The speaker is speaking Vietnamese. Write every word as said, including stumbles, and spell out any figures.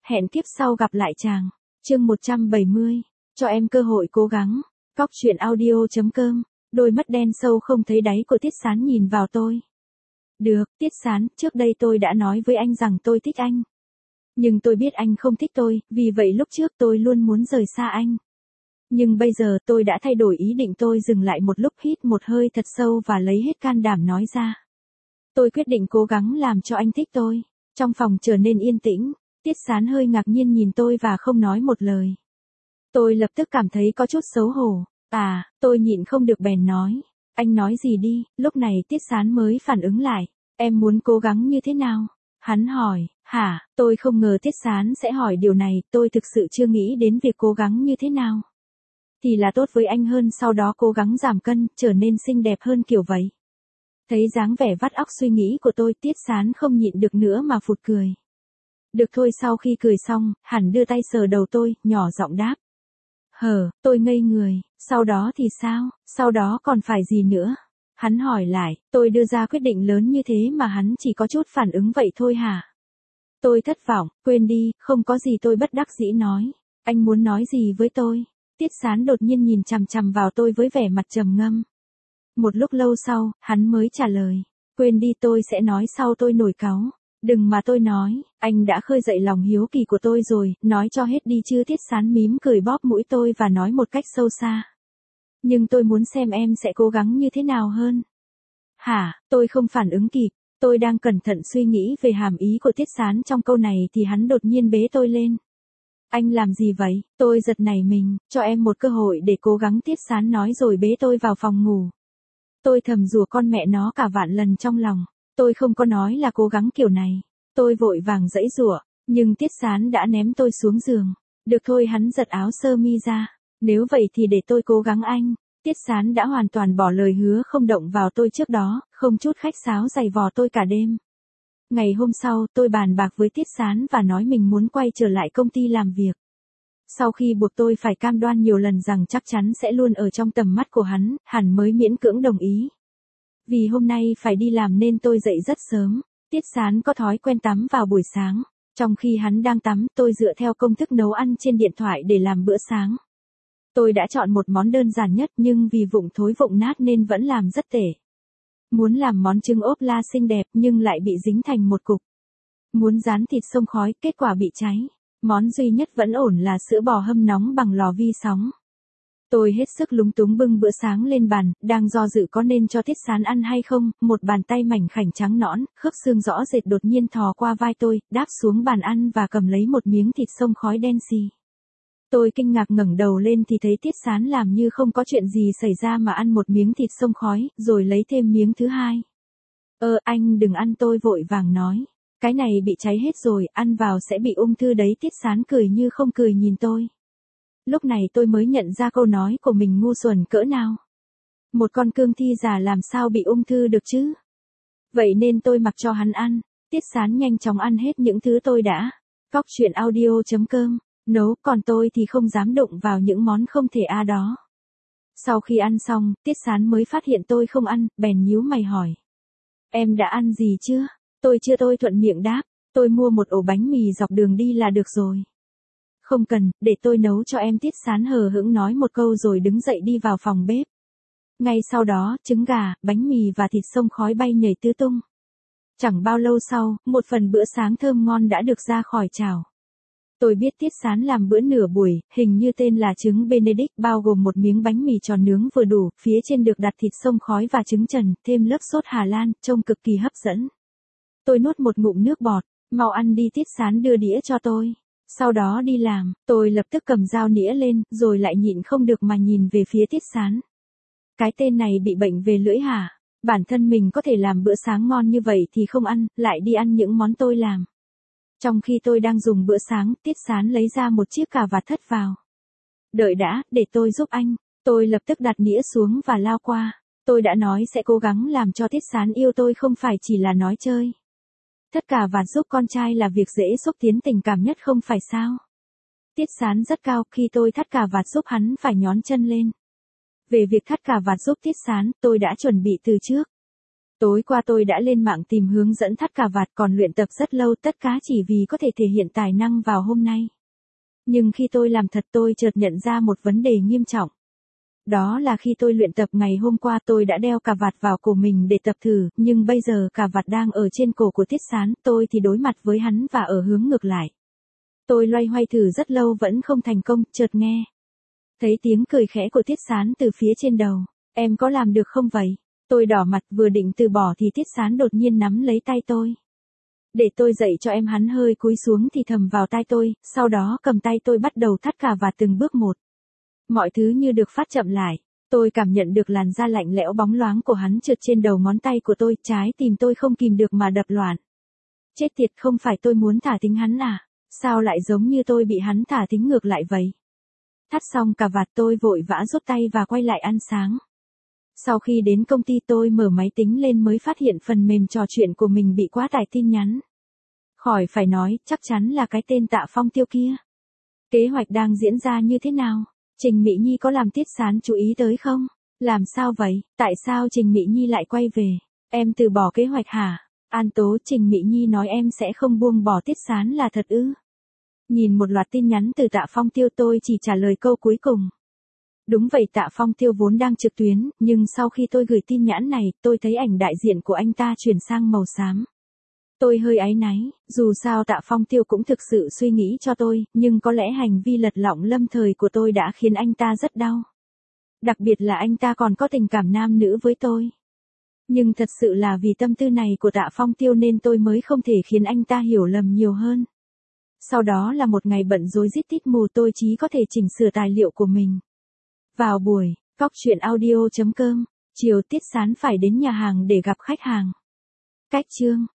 hẹn kiếp sau gặp lại chàng. Chương một trăm bảy mươi, cho em cơ hội cố gắng. Cóc truyện audio chấm com, đôi mắt đen sâu không thấy đáy của Tiết Sán nhìn vào tôi. Được, Tiết Sán, trước đây tôi đã nói với anh rằng tôi thích anh. Nhưng tôi biết anh không thích tôi, vì vậy lúc trước tôi luôn muốn rời xa anh. Nhưng bây giờ tôi đã thay đổi ý định, tôi dừng lại một lúc, hít một hơi thật sâu và lấy hết can đảm nói ra. Tôi quyết định cố gắng làm cho anh thích tôi. Trong phòng trở nên yên tĩnh, Tiết Sán hơi ngạc nhiên nhìn tôi và không nói một lời. Tôi lập tức cảm thấy có chút xấu hổ. À, tôi nhịn không được bèn nói. Anh nói gì đi, lúc này Tiết Sán mới phản ứng lại. Em muốn cố gắng như thế nào? Hắn hỏi, hả, tôi không ngờ Tiết Sán sẽ hỏi điều này, tôi thực sự chưa nghĩ đến việc cố gắng như thế nào. Thì là tốt với anh hơn, sau đó cố gắng giảm cân, trở nên xinh đẹp hơn kiểu vậy. Thấy dáng vẻ vắt óc suy nghĩ của tôi, Tiết Sán không nhịn được nữa mà phụt cười. Được thôi, sau khi cười xong, hắn đưa tay sờ đầu tôi, nhỏ giọng đáp. Hờ, tôi ngây người, sau đó thì sao, sau đó còn phải gì nữa? Hắn hỏi lại, tôi đưa ra quyết định lớn như thế mà hắn chỉ có chút phản ứng vậy thôi hả? Tôi thất vọng, quên đi, không có gì, tôi bất đắc dĩ nói. Anh muốn nói gì với tôi? Tiết Sán đột nhiên nhìn chằm chằm vào tôi với vẻ mặt trầm ngâm. Một lúc lâu sau, hắn mới trả lời. Quên đi, tôi sẽ nói sau. Tôi nổi cáu. Đừng mà, tôi nói, anh đã khơi dậy lòng hiếu kỳ của tôi rồi, nói cho hết đi chứ. Tiết Sán mím cười bóp mũi tôi và nói một cách sâu xa. Nhưng tôi muốn xem em sẽ cố gắng như thế nào hơn. Hả, tôi không phản ứng kịp. Tôi đang cẩn thận suy nghĩ về hàm ý của Tiết Sán trong câu này thì hắn đột nhiên bế tôi lên. Anh làm gì vậy? Tôi giật nảy mình, cho em một cơ hội để cố gắng, Tiết Sán nói rồi bế tôi vào phòng ngủ. Tôi thầm rủa con mẹ nó cả vạn lần trong lòng. Tôi không có nói là cố gắng kiểu này. Tôi vội vàng giãy giụa, nhưng Tiết Sán đã ném tôi xuống giường. Được thôi, hắn giật áo sơ mi ra. Nếu vậy thì để tôi cố gắng anh. Tiết Sán đã hoàn toàn bỏ lời hứa không động vào tôi trước đó, không chút khách sáo giày vò tôi cả đêm. Ngày hôm sau, tôi bàn bạc với Tiết Sán và nói mình muốn quay trở lại công ty làm việc. Sau khi buộc tôi phải cam đoan nhiều lần rằng chắc chắn sẽ luôn ở trong tầm mắt của hắn, hắn mới miễn cưỡng đồng ý. Vì hôm nay phải đi làm nên tôi dậy rất sớm. Tiết Sán có thói quen tắm vào buổi sáng. Trong khi hắn đang tắm, tôi dựa theo công thức nấu ăn trên điện thoại để làm bữa sáng. Tôi đã chọn một món đơn giản nhất nhưng vì vụng thối vụng nát nên vẫn làm rất tệ. Muốn làm món trứng ốp la xinh đẹp nhưng lại bị dính thành một cục. Muốn rán thịt xông khói, kết quả bị cháy. Món duy nhất vẫn ổn là sữa bò hâm nóng bằng lò vi sóng. Tôi hết sức lúng túng bưng bữa sáng lên bàn, đang do dự có nên cho Tiết Sán ăn hay không, một bàn tay mảnh khảnh trắng nõn, khớp xương rõ rệt đột nhiên thò qua vai tôi, đáp xuống bàn ăn và cầm lấy một miếng thịt xông khói đen xì. Tôi kinh ngạc ngẩng đầu lên thì thấy Tiết Sán làm như không có chuyện gì xảy ra mà ăn một miếng thịt xông khói, rồi lấy thêm miếng thứ hai. Ơ, anh đừng ăn, tôi vội vàng nói. Cái này bị cháy hết rồi, ăn vào sẽ bị ung thư đấy. Tiết Sán cười như không cười nhìn tôi. Lúc này tôi mới nhận ra câu nói của mình ngu xuẩn cỡ nào. Một con cương thi già làm sao bị ung thư được chứ? Vậy nên tôi mặc cho hắn ăn. Tiết Sán nhanh chóng ăn hết những thứ tôi đã. Cóc truyện audio chấm com nấu, còn tôi thì không dám đụng vào những món không thể a đó. Sau khi ăn xong, Tiết Sán mới phát hiện tôi không ăn, bèn nhíu mày hỏi. Em đã ăn gì chưa? Tôi chưa, tôi thuận miệng đáp. Tôi mua một ổ bánh mì dọc đường đi là được rồi. Không cần, để tôi nấu cho em. Tiết Sán hờ hững nói một câu rồi đứng dậy đi vào phòng bếp. Ngay sau đó, trứng gà, bánh mì và thịt xông khói bay nhảy tứ tung. Chẳng bao lâu sau, một phần bữa sáng thơm ngon đã được ra khỏi chảo. Tôi biết Tiết Sán làm bữa nửa buổi, hình như tên là trứng Benedict, bao gồm một miếng bánh mì tròn nướng vừa đủ, phía trên được đặt thịt xông khói và trứng trần, thêm lớp sốt Hà Lan, trông cực kỳ hấp dẫn. Tôi nuốt một ngụm nước bọt, mau ăn đi. Tiết Sán đưa đĩa cho tôi. Sau đó đi làm, tôi lập tức cầm dao nĩa lên, rồi lại nhịn không được mà nhìn về phía Tiết Sán. Cái tên này bị bệnh về lưỡi hả? Bản thân mình có thể làm bữa sáng ngon như vậy thì không ăn, lại đi ăn những món tôi làm. Trong khi tôi đang dùng bữa sáng, Tiết Sán lấy ra một chiếc cà vạt thất vào. Đợi đã, để tôi giúp anh. Tôi lập tức đặt nĩa xuống và lao qua. Tôi đã nói sẽ cố gắng làm cho Tiết Sán yêu tôi, không phải chỉ là nói chơi. Thất cà vạt giúp con trai là việc dễ xúc tiến tình cảm nhất, không phải sao? Tiết Sán rất cao, khi tôi thắt cà vạt giúp hắn phải nhón chân lên. Về việc thắt cà vạt giúp Tiết Sán, tôi đã chuẩn bị từ trước. Tối qua tôi đã lên mạng tìm hướng dẫn thắt cà vạt còn luyện tập rất lâu tất cả chỉ vì có thể thể hiện tài năng vào hôm nay. Nhưng khi tôi làm thật tôi chợt nhận ra một vấn đề nghiêm trọng. Đó là khi tôi luyện tập ngày hôm qua tôi đã đeo cà vạt vào cổ mình để tập thử, nhưng bây giờ cà vạt đang ở trên cổ của Tiết Sán, tôi thì đối mặt với hắn và ở hướng ngược lại. Tôi loay hoay thử rất lâu vẫn không thành công, chợt nghe thấy tiếng cười khẽ của Tiết Sán từ phía trên đầu. Em có làm được không vậy? Tôi đỏ mặt vừa định từ bỏ thì Tiết Sán đột nhiên nắm lấy tay tôi. Để tôi dạy cho em, hắn hơi cúi xuống thì thầm vào tai tôi, sau đó cầm tay tôi bắt đầu thắt cà vạt từng bước một. Mọi thứ như được phát chậm lại. Tôi cảm nhận được làn da lạnh lẽo bóng loáng của hắn trượt trên đầu ngón tay của tôi, trái tim tôi không kìm được mà đập loạn. Chết tiệt, không phải tôi muốn thả thính hắn à? Sao lại giống như tôi bị hắn thả thính ngược lại vậy? Thắt xong cà vạt tôi vội vã rút tay và quay lại ăn sáng. Sau khi đến công ty tôi mở máy tính lên mới phát hiện phần mềm trò chuyện của mình bị quá tải tin nhắn. Khỏi phải nói, chắc chắn là cái tên Tạ Phong Tiêu kia. Kế hoạch đang diễn ra như thế nào? Trình Mỹ Nhi có làm Tiết Sán chú ý tới không? Làm sao vậy? Tại sao Trình Mỹ Nhi lại quay về? Em từ bỏ kế hoạch hả? An tố, Trình Mỹ Nhi nói em sẽ không buông bỏ Tiết Sán là thật ư? Nhìn một loạt tin nhắn từ Tạ Phong Tiêu tôi chỉ trả lời câu cuối cùng. Đúng vậy, Tạ Phong Tiêu vốn đang trực tuyến, nhưng sau khi tôi gửi tin nhắn này, tôi thấy ảnh đại diện của anh ta chuyển sang màu xám. Tôi hơi áy náy, dù sao Tạ Phong Tiêu cũng thực sự suy nghĩ cho tôi, nhưng có lẽ hành vi lật lọng lâm thời của tôi đã khiến anh ta rất đau. Đặc biệt là anh ta còn có tình cảm nam nữ với tôi. Nhưng thật sự là vì tâm tư này của Tạ Phong Tiêu nên tôi mới không thể khiến anh ta hiểu lầm nhiều hơn. Sau đó là một ngày bận rối rít tít mù, tôi chỉ có thể chỉnh sửa tài liệu của mình. Vào buổi, Cóc Truyện Audio chấm com, chiều Tiết Sán phải đến nhà hàng để gặp khách hàng. Cách chương